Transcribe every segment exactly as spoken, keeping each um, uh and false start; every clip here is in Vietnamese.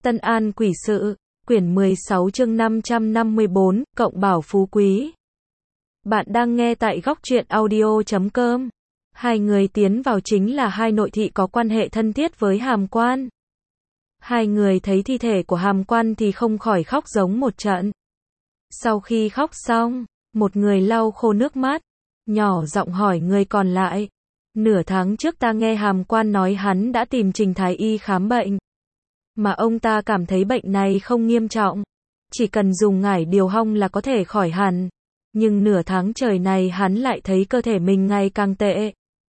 Tân An Quỷ Sự, quyển mười sáu chương năm trăm năm mươi bốn, Cộng Bảo Phú Quý. Bạn đang nghe tại góc truyện audio chấm com. Hai người tiến vào chính là hai nội thị có quan hệ thân thiết với Hàm Quan. Hai người thấy thi thể của Hàm Quan thì không khỏi khóc giống một trận. Sau khi khóc xong, một người lau khô nước mắt, nhỏ giọng hỏi người còn lại. Nửa tháng trước ta nghe Hàm Quan nói hắn đã tìm Trình Thái Y khám bệnh. Mà ông ta cảm thấy bệnh này không nghiêm trọng. Chỉ cần dùng ngải điều hong là có thể khỏi hẳn. Nhưng nửa tháng trời này hắn lại thấy cơ thể mình ngày càng tệ.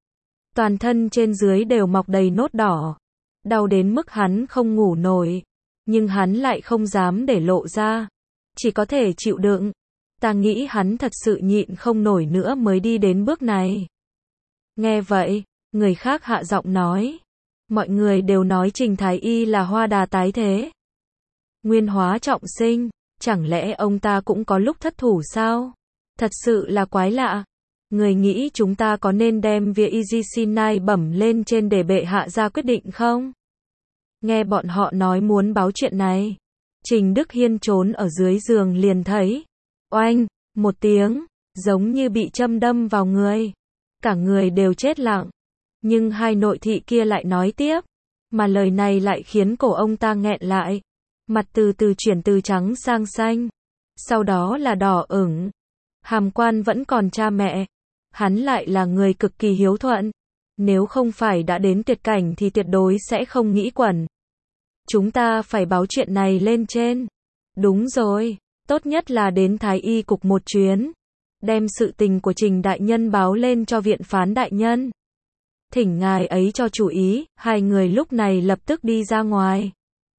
Toàn thân trên dưới đều mọc đầy nốt đỏ. Đau đến mức hắn không ngủ nổi. Nhưng hắn lại không dám để lộ ra. Chỉ có thể chịu đựng. Ta nghĩ hắn thật sự nhịn không nổi nữa mới đi đến bước này. Nghe vậy, người khác hạ giọng nói. Mọi người đều nói Trình Thái Y là hoa đà tái thế. Nguyên hóa trọng sinh, chẳng lẽ ông ta cũng có lúc thất thủ sao? Thật sự là quái lạ. Người nghĩ chúng ta có nên đem việc Izisinai bẩm lên trên để bệ hạ ra quyết định không? Nghe bọn họ nói muốn báo chuyện này. Trình Đức Hiên trốn ở dưới giường liền thấy. Oanh, một tiếng, giống như bị châm đâm vào người. Cả người đều chết lặng. Nhưng hai nội thị kia lại nói tiếp. Mà lời này lại khiến cổ ông ta nghẹn lại. Mặt từ từ chuyển từ trắng sang xanh. Sau đó là đỏ ửng. Hàm Quan vẫn còn cha mẹ. Hắn lại là người cực kỳ hiếu thuận. Nếu không phải đã đến tuyệt cảnh thì tuyệt đối sẽ không nghĩ quẩn. Chúng ta phải báo chuyện này lên trên. Đúng rồi. Tốt nhất là đến Thái Y cục một chuyến. Đem sự tình của Trình đại nhân báo lên cho viện phán đại nhân. Thỉnh ngài ấy cho chủ ý. Hai người lúc này lập tức đi ra ngoài.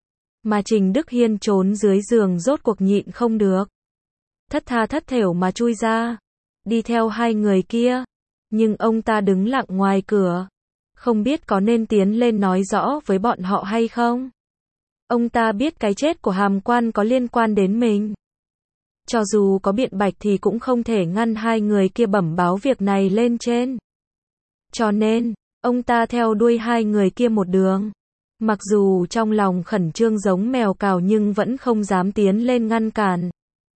Mà Trình Đức Hiên trốn dưới giường rốt cuộc nhịn không được. Thất tha thất thểu mà chui ra. Đi theo hai người kia. Nhưng ông ta đứng lặng ngoài cửa. Không biết có nên tiến lên nói rõ với bọn họ hay không. Ông ta biết cái chết của Hàm Quan có liên quan đến mình. Cho dù có biện bạch thì cũng không thể ngăn hai người kia bẩm báo việc này lên trên. Cho nên, ông ta theo đuôi hai người kia một đường. Mặc dù trong lòng khẩn trương giống mèo cào nhưng vẫn không dám tiến lên ngăn cản.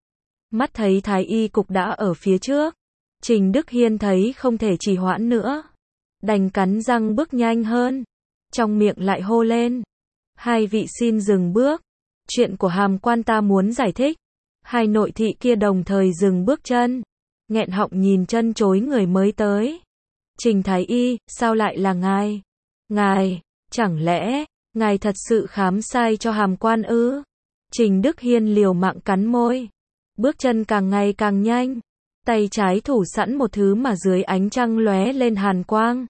Mắt thấy Thái Y cục đã ở phía trước. Trình Đức Hiên thấy không thể trì hoãn nữa. Đành cắn răng bước nhanh hơn. Trong miệng lại hô lên. Hai vị xin dừng bước. Chuyện của Hàm Quan ta muốn giải thích. Hai nội thị kia đồng thời dừng bước chân. Nghẹn họng nhìn chân chối người mới tới. Trình Thái Y, sao lại là ngài? Ngài, chẳng lẽ, ngài thật sự khám sai cho Hàm Quan ư? Trình Đức Hiên liều mạng cắn môi. Bước chân càng ngày càng nhanh. Tay trái thủ sẵn một thứ mà dưới ánh trăng lóe lên hàn quang.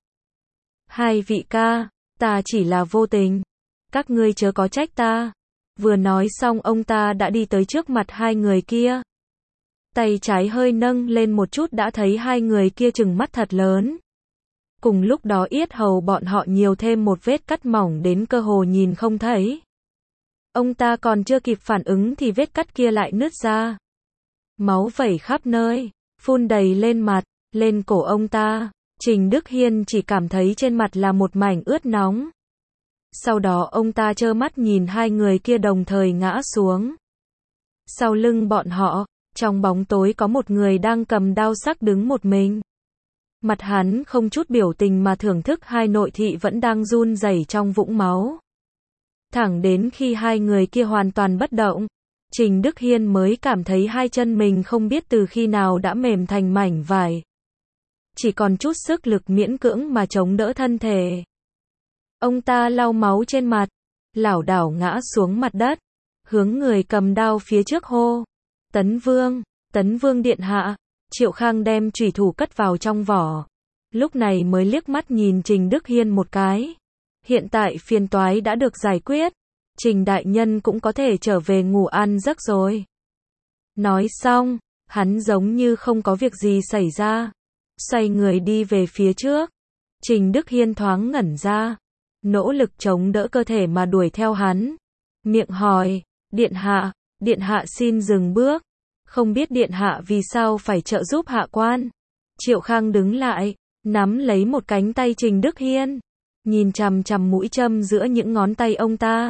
Hai vị ca, ta chỉ là vô tình. Các ngươi chớ có trách ta. Vừa nói xong ông ta đã đi tới trước mặt hai người kia. Tay trái hơi nâng lên một chút đã thấy hai người kia trừng mắt thật lớn. Cùng lúc đó yết hầu bọn họ nhiều thêm một vết cắt mỏng đến cơ hồ nhìn không thấy. Ông ta còn chưa kịp phản ứng thì vết cắt kia lại nứt ra. Máu vẩy khắp nơi, phun đầy lên mặt, lên cổ ông ta. Trình Đức Hiên chỉ cảm thấy trên mặt là một mảnh ướt nóng. Sau đó ông ta trơ mắt nhìn hai người kia đồng thời ngã xuống. Sau lưng bọn họ, trong bóng tối có một người đang cầm đao sắc đứng một mình. Mặt hắn không chút biểu tình mà thưởng thức hai nội thị vẫn đang run rẩy trong vũng máu. Thẳng đến khi hai người kia hoàn toàn bất động, Trình Đức Hiên mới cảm thấy hai chân mình không biết từ khi nào đã mềm thành mảnh vải. Chỉ còn chút sức lực miễn cưỡng mà chống đỡ thân thể. Ông ta lau máu trên mặt, lảo đảo ngã xuống mặt đất, hướng người cầm đao phía trước hô. Tấn Vương, Tấn Vương điện hạ. Triệu Khang đem chủy thủ cất vào trong vỏ. Lúc này mới liếc mắt nhìn Trình Đức Hiên một cái. Hiện tại phiền toái đã được giải quyết. Trình đại nhân cũng có thể trở về ngủ ăn giấc rồi. Nói xong, hắn giống như không có việc gì xảy ra. Xoay người đi về phía trước. Trình Đức Hiên thoáng ngẩn ra. Nỗ lực chống đỡ cơ thể mà đuổi theo hắn. Miệng hỏi, điện hạ, điện hạ xin dừng bước. Không biết điện hạ vì sao phải trợ giúp hạ quan. Triệu Khang đứng lại, nắm lấy một cánh tay Trình Đức Hiên. Nhìn chằm chằm mũi châm giữa những ngón tay ông ta.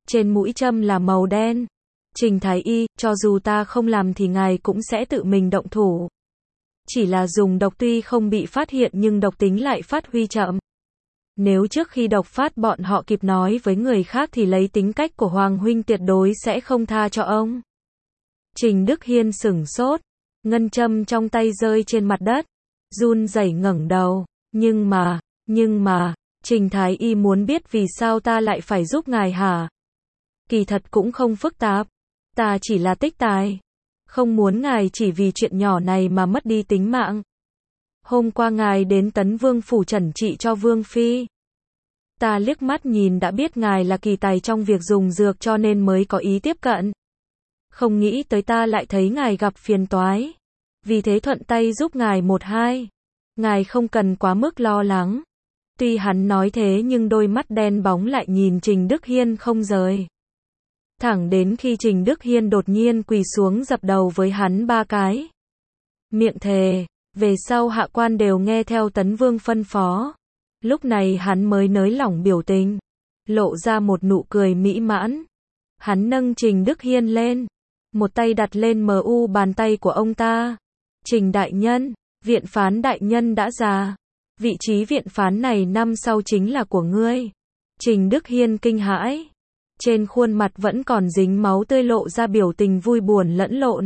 trên mũi châm là màu đen. Trình Thái Y, cho dù ta không làm thì ngài cũng sẽ tự mình động thủ. Chỉ là dùng độc tuy không bị phát hiện nhưng độc tính lại phát huy chậm. Nếu trước khi độc phát bọn họ kịp nói với người khác thì lấy tính cách của Hoàng huynh tuyệt đối sẽ không tha cho ông. Trình Đức Hiên sửng sốt, ngân châm trong tay rơi trên mặt đất, run rẩy ngẩng đầu, nhưng mà, nhưng mà, Trình Thái Y muốn biết vì sao ta lại phải giúp ngài hả? Kỳ thật cũng không phức tạp, ta chỉ là tích tài, không muốn ngài chỉ vì chuyện nhỏ này mà mất đi tính mạng. Hôm qua ngài đến Tấn Vương phủ trần trị cho Vương Phi. Ta liếc mắt nhìn đã biết ngài là kỳ tài trong việc dùng dược cho nên mới có ý tiếp cận. Không nghĩ tới ta lại thấy ngài gặp phiền toái. Vì thế thuận tay giúp ngài một hai. Ngài không cần quá mức lo lắng. Tuy hắn nói thế nhưng đôi mắt đen bóng lại nhìn Trình Đức Hiên không rời. Thẳng đến khi Trình Đức Hiên đột nhiên quỳ xuống dập đầu với hắn ba cái. Miệng thề, về sau hạ quan đều nghe theo Tấn Vương phân phó. Lúc này hắn mới nới lỏng biểu tình, lộ ra một nụ cười mỹ mãn. Hắn nâng Trình Đức Hiên lên, một tay đặt lên mờ u bàn tay của ông ta. Trình đại nhân, viện phán đại nhân đã già. Vị trí viện phán này năm sau chính là của ngươi. Trình Đức Hiên kinh hãi. Trên khuôn mặt vẫn còn dính máu tươi lộ ra biểu tình vui buồn lẫn lộn.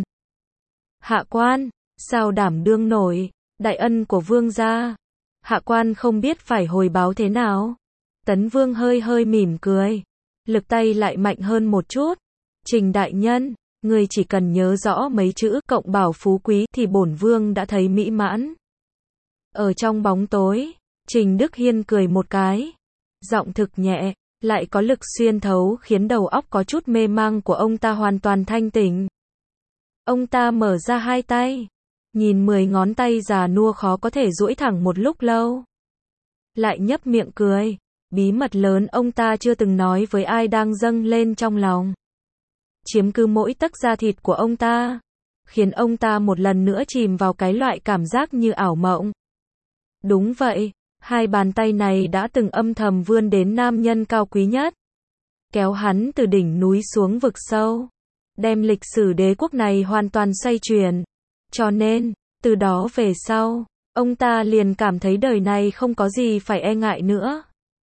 Hạ quan, sao đảm đương nổi, đại ân của vương gia. Hạ quan không biết phải hồi báo thế nào. Tấn Vương hơi hơi mỉm cười. Lực tay lại mạnh hơn một chút. Trình đại nhân, người chỉ cần nhớ rõ mấy chữ cộng bảo phú quý thì bổn vương đã thấy mỹ mãn. Ở trong bóng tối, Trình Đức Hiên cười một cái. Giọng thực nhẹ, lại có lực xuyên thấu khiến đầu óc có chút mê mang của ông ta hoàn toàn thanh tỉnh. Ông ta mở ra hai tay. Nhìn mười ngón tay già nua khó có thể duỗi thẳng một lúc lâu. Lại nhấp miệng cười. Bí mật lớn ông ta chưa từng nói với ai đang dâng lên trong lòng. Chiếm cứ mỗi tấc da thịt của ông ta. Khiến ông ta một lần nữa chìm vào cái loại cảm giác như ảo mộng. Đúng vậy, hai bàn tay này đã từng âm thầm vươn đến nam nhân cao quý nhất. Kéo hắn từ đỉnh núi xuống vực sâu. Đem lịch sử đế quốc này hoàn toàn xoay chuyển. Cho nên, từ đó về sau, ông ta liền cảm thấy đời này không có gì phải e ngại nữa.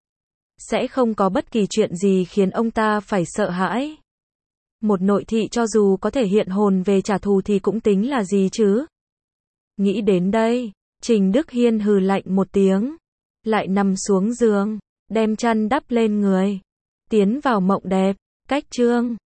Sẽ không có bất kỳ chuyện gì khiến ông ta phải sợ hãi. Một nội thị cho dù có thể hiện hồn về trả thù thì cũng tính là gì chứ? Nghĩ đến đây, Trình Đức Hiên hừ lạnh một tiếng. Lại nằm xuống giường, đem chăn đắp lên người. Tiến vào mộng đẹp, cách chương